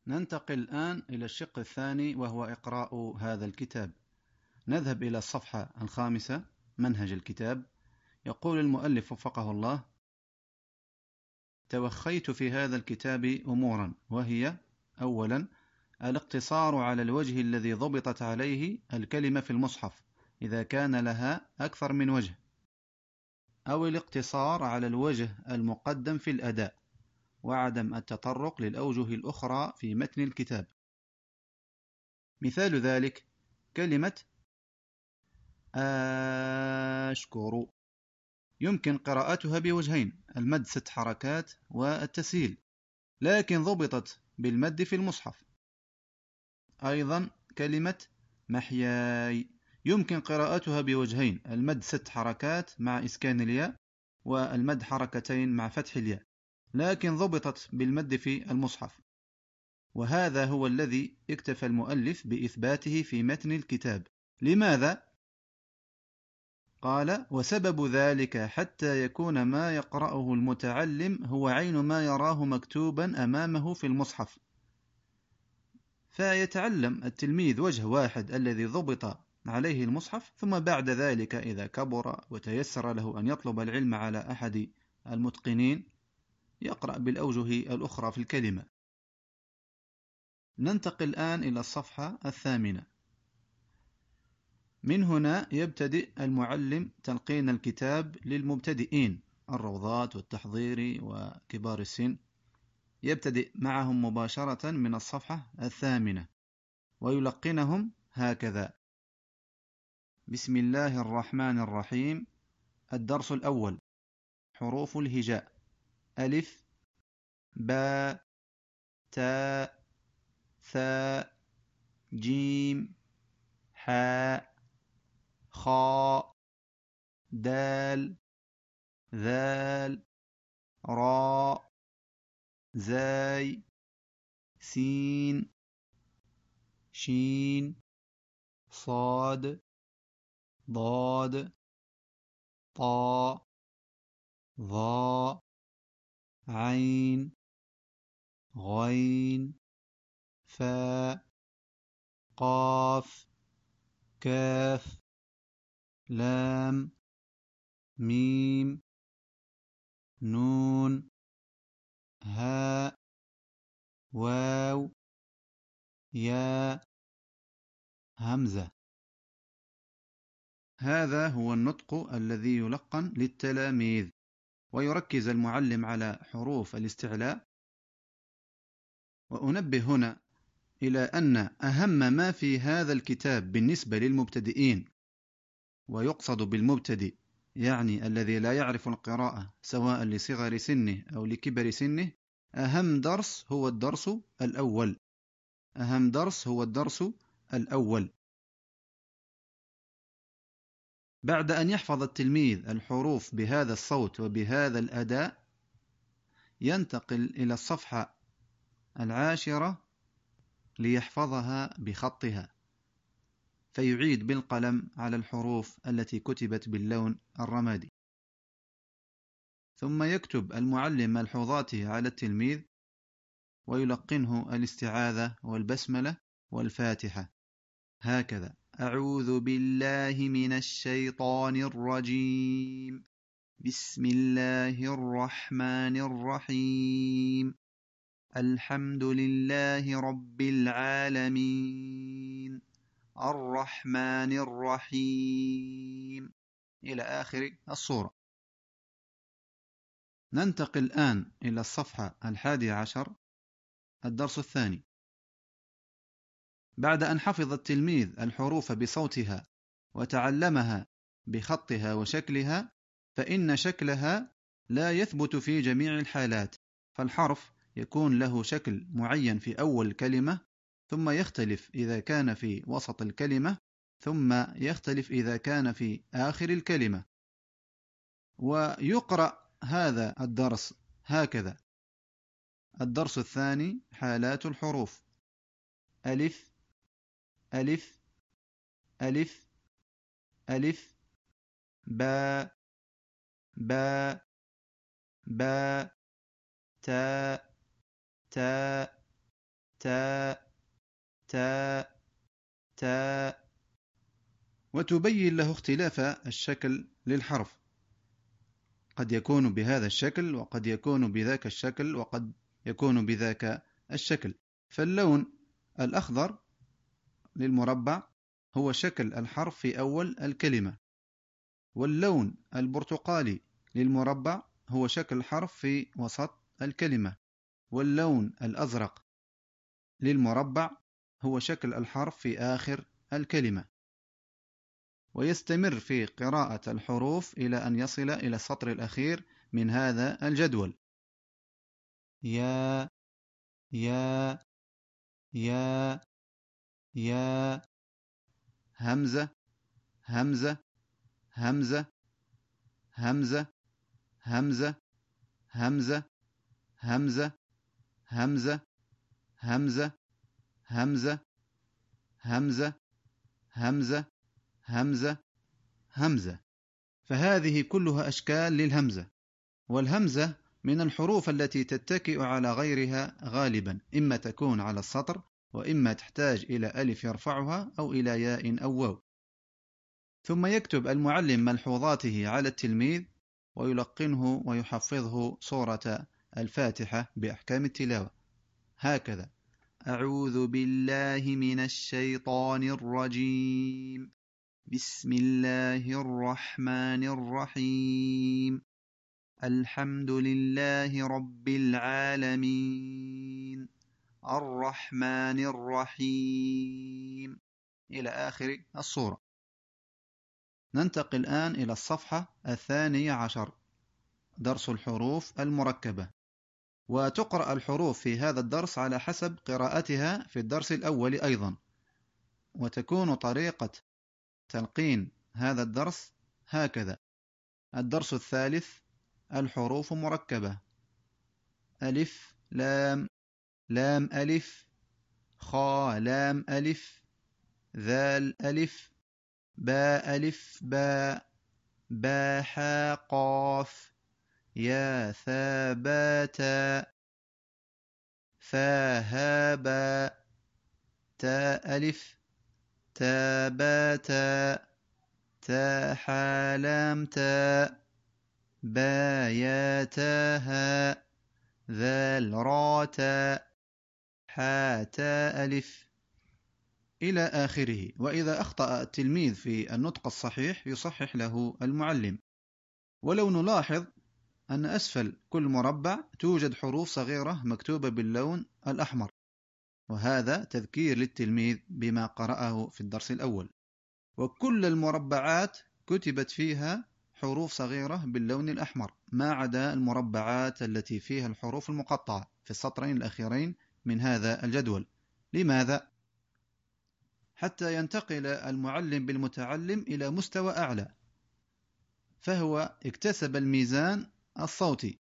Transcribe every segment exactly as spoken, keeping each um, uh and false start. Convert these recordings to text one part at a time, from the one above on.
ننتقل الآن إلى الشق الثاني وهو إقراء هذا الكتاب. نذهب إلى الصفحة الخامسة منهج الكتاب. يقول المؤلف وفقه الله: توخيت في هذا الكتاب أمورا، وهي: أولا، الاقتصار على الوجه الذي ضبطت عليه الكلمة في المصحف إذا كان لها أكثر من وجه، أو الاقتصار على الوجه المقدم في الأداء، وعدم التطرق للأوجه الأخرى في متن الكتاب. مثال ذلك كلمة أشكر، يمكن قراءتها بوجهين: المد ست حركات والتسهيل، لكن ضبطت بالمد في المصحف. أيضا كلمة محياي يمكن قراءتها بوجهين: المد ست حركات مع إسكان الياء، والمد حركتين مع فتح الياء، لكن ضبطت بالمد في المصحف. وهذا هو الذي اكتفى المؤلف بإثباته في متن الكتاب. لماذا؟ قال: وسبب ذلك حتى يكون ما يقرأه المتعلم هو عين ما يراه مكتوبا أمامه في المصحف، فيتعلم التلميذ وجه واحد الذي ضبط عليه المصحف، ثم بعد ذلك إذا كبر وتيسر له أن يطلب العلم على أحد المتقنين يقرأ بالأوجه الأخرى في الكلمة. ننتقل الآن إلى الصفحة الثامنة. من هنا يبتدئ المعلم تلقين الكتاب للمبتدئين، الروضات والتحضير وكبار السن، يبتدئ معهم مباشرة من الصفحة الثامنة ويلقنهم هكذا: بسم الله الرحمن الرحيم. الدرس الأول: حروف الهجاء: ألف، باء، تاء، ثاء، جيم، حاء، خاء، دال، ذال، راء، زاي، سين، شين، صاد، ضاد، طاء، ظاء، عين، غين، فاء، قاف، كاف، لام، ميم، نون، هاء، واو، ياء، همزة. هذا هو النطق الذي يلقن للتلاميذ، ويركز المعلم على حروف الاستعلاء. وأنبه هنا إلى أن أهم ما في هذا الكتاب بالنسبة للمبتدئين، ويقصد بالمبتدئ يعني الذي لا يعرف القراءة سواء لصغر سنه أو لكبر سنه، أهم درس هو الدرس الأول. أهم درس هو الدرس الأول. بعد أن يحفظ التلميذ الحروف بهذا الصوت وبهذا الأداء، ينتقل إلى الصفحة العاشرة ليحفظها بخطها، فيعيد بالقلم على الحروف التي كتبت باللون الرمادي، ثم يكتب المعلم ملحوظاته على التلميذ ويلقنه الاستعاذة والبسملة والفاتحة هكذا: أعوذ بالله من الشيطان الرجيم، بسم الله الرحمن الرحيم، الحمد لله رب العالمين، الرحمن الرحيم، إلى آخر الصورة. ننتقل الآن إلى الصفحة الحادية عشر، الدرس الثاني. بعد أن حفظ التلميذ الحروف بصوتها وتعلمها بخطها وشكلها، فإن شكلها لا يثبت في جميع الحالات، فالحرف يكون له شكل معين في أول الكلمة، ثم يختلف إذا كان في وسط الكلمة، ثم يختلف إذا كان في آخر الكلمة. ويقرأ هذا الدرس هكذا: الدرس الثاني: حالات الحروف: ألف، ألف، ألف، ألف، باء، باء، باء، تاء، تاء، تاء تاء تاء، وتبين له اختلاف الشكل للحرف، قد يكون بهذا الشكل وقد يكون بذاك الشكل وقد يكون بذاك الشكل. فاللون الأخضر للمربع هو شكل الحرف في أول الكلمة، واللون البرتقالي للمربع هو شكل الحرف في وسط الكلمة، واللون الأزرق للمربع هو شكل الحرف في آخر الكلمة. ويستمر في قراءة الحروف إلى أن يصل إلى السطر الأخير من هذا الجدول. يا يا يا يا، همزة همزة همزة همزة همزة همزة همزة همزة همزة همزة همزة همزة همزة همزة. فهذه كلها أشكال للهمزة، والهمزة من الحروف التي تتكئ على غيرها غالبا، إما تكون على السطر وإما تحتاج إلى ألف يرفعها أو إلى ياء أو واو. ثم يكتب المعلم ملحوظاته على التلميذ ويلقنه ويحفظه سورة الفاتحة بأحكام التلاوة، هكذا: أعوذ بالله من الشيطان الرجيم، بسم الله الرحمن الرحيم، الحمد لله رب العالمين، الرحمن الرحيم، إلى آخر السورة. ننتقل الآن إلى الصفحة الثانية عشر، درس الحروف المركبة. وتقرأ الحروف في هذا الدرس على حسب قراءتها في الدرس الأول أيضا، وتكون طريقة تلقين هذا الدرس هكذا: الدرس الثالث، الحروف مركبة: ألف لام لام ألف، خا لام ألف، ذال ألف، باء ألف باء، با حا قاف، يا ثا با تاء، فا ها باء، تاء ألف، تا با تاء، تا حا لام تاء، با يا تا هاء، ذال را تاء، حا تاء ألف، إلى آخره. وإذا أخطأ التلميذ في النطق الصحيح يصحح له المعلم. ولو نلاحظ أن أسفل كل مربع توجد حروف صغيرة مكتوبة باللون الأحمر، وهذا تذكير للتلميذ بما قرأه في الدرس الأول. وكل المربعات كتبت فيها حروف صغيرة باللون الأحمر، ما عدا المربعات التي فيها الحروف المقطعة في السطرين الأخيرين من هذا الجدول. لماذا؟ حتى ينتقل المعلم بالمتعلم إلى مستوى أعلى، فهو اكتسب الميزان الصوتي،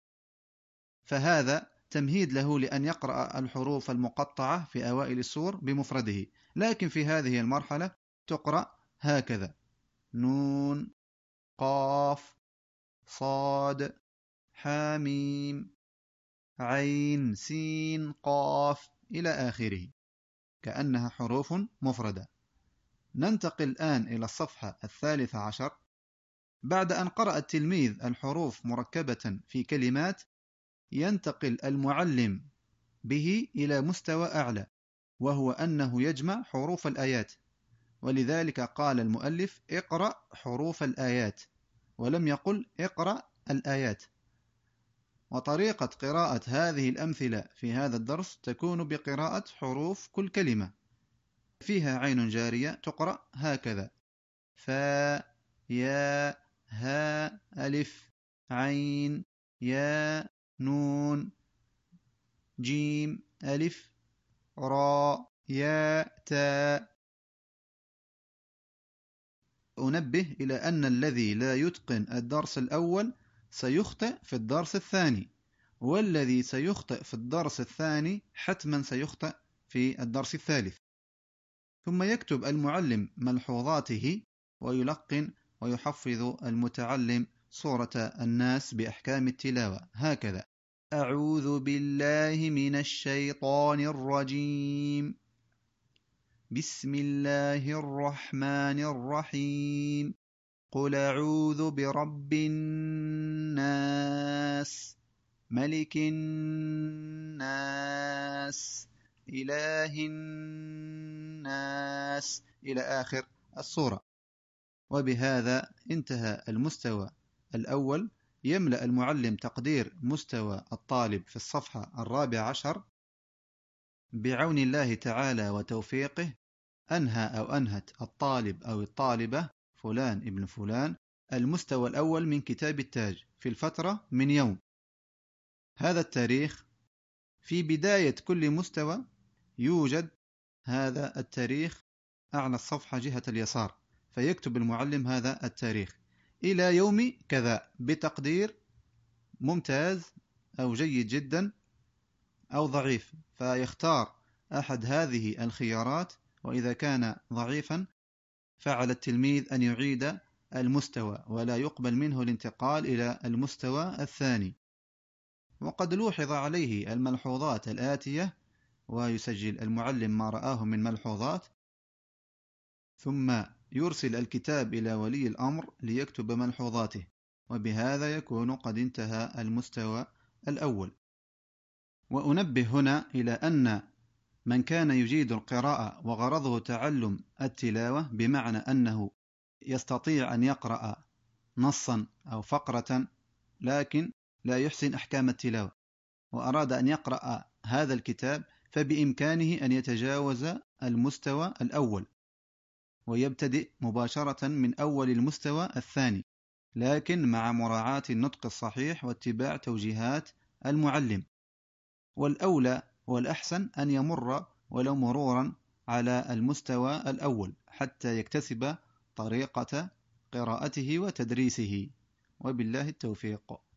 فهذا تمهيد له لأن يقرأ الحروف المقطعة في أوائل السور بمفرده. لكن في هذه المرحلة تقرأ هكذا: نون قاف صاد حاميم عين سين قاف، إلى آخره، كأنها حروف مفردة. ننتقل الآن إلى الصفحة الثالثة عشر. بعد أن قرأ التلميذ الحروف مركبة في كلمات، ينتقل المعلم به إلى مستوى أعلى، وهو أنه يجمع حروف الآيات. ولذلك قال المؤلف: اقرأ حروف الآيات، ولم يقل اقرأ الآيات. وطريقة قراءة هذه الأمثلة في هذا الدرس تكون بقراءة حروف كل كلمة فيها عين جارية، تقرأ هكذا: فا يا ها ألف عين يا نون جيم ألف را يا تاء. أنبه إلى أن الذي لا يتقن الدرس الأول سيخطئ في الدرس الثاني، والذي سيخطئ في الدرس الثاني حتما سيخطئ في الدرس الثالث. ثم يكتب المعلم ملحوظاته ويلقن ويحفظ المتعلم سورة الناس بأحكام التلاوة، هكذا: أعوذ بالله من الشيطان الرجيم. بسم الله الرحمن الرحيم. قل أعوذ برب الناس ملك الناس إله الناس إلى آخر السورة. وبهذا انتهى المستوى الأول. يملأ المعلم تقدير مستوى الطالب في الصفحة الرابعة عشر. بعون الله تعالى وتوفيقه أنهى أو أنهت الطالب أو الطالبة فلان ابن فلان المستوى الأول من كتاب التاج في الفترة من يوم هذا التاريخ. في بداية كل مستوى يوجد هذا التاريخ أعلى الصفحة جهة اليسار، فيكتب المعلم هذا التاريخ إلى يوم كذا بتقدير ممتاز أو جيد جدا أو ضعيف، فيختار أحد هذه الخيارات، وإذا كان ضعيفا فعلى التلميذ أن يعيد المستوى ولا يقبل منه الانتقال إلى المستوى الثاني. وقد لوحظ عليه الملحوظات الآتية، ويسجل المعلم ما رآه من ملحوظات، ثم يرسل الكتاب إلى ولي الأمر ليكتب ملحوظاته، وبهذا يكون قد انتهى المستوى الأول. وأنبه هنا إلى أن من كان يجيد القراءة وغرضه تعلم التلاوة، بمعنى أنه يستطيع أن يقرأ نصا أو فقرة لكن لا يحسن أحكام التلاوة، وأراد أن يقرأ هذا الكتاب، فبإمكانه أن يتجاوز المستوى الأول ويبتدئ مباشرة من أول المستوى الثاني، لكن مع مراعاة النطق الصحيح واتباع توجيهات المعلم. والأولى والأحسن أن يمر ولو مرورا على المستوى الأول حتى يكتسب طريقة قراءته وتدريسه، وبالله التوفيق.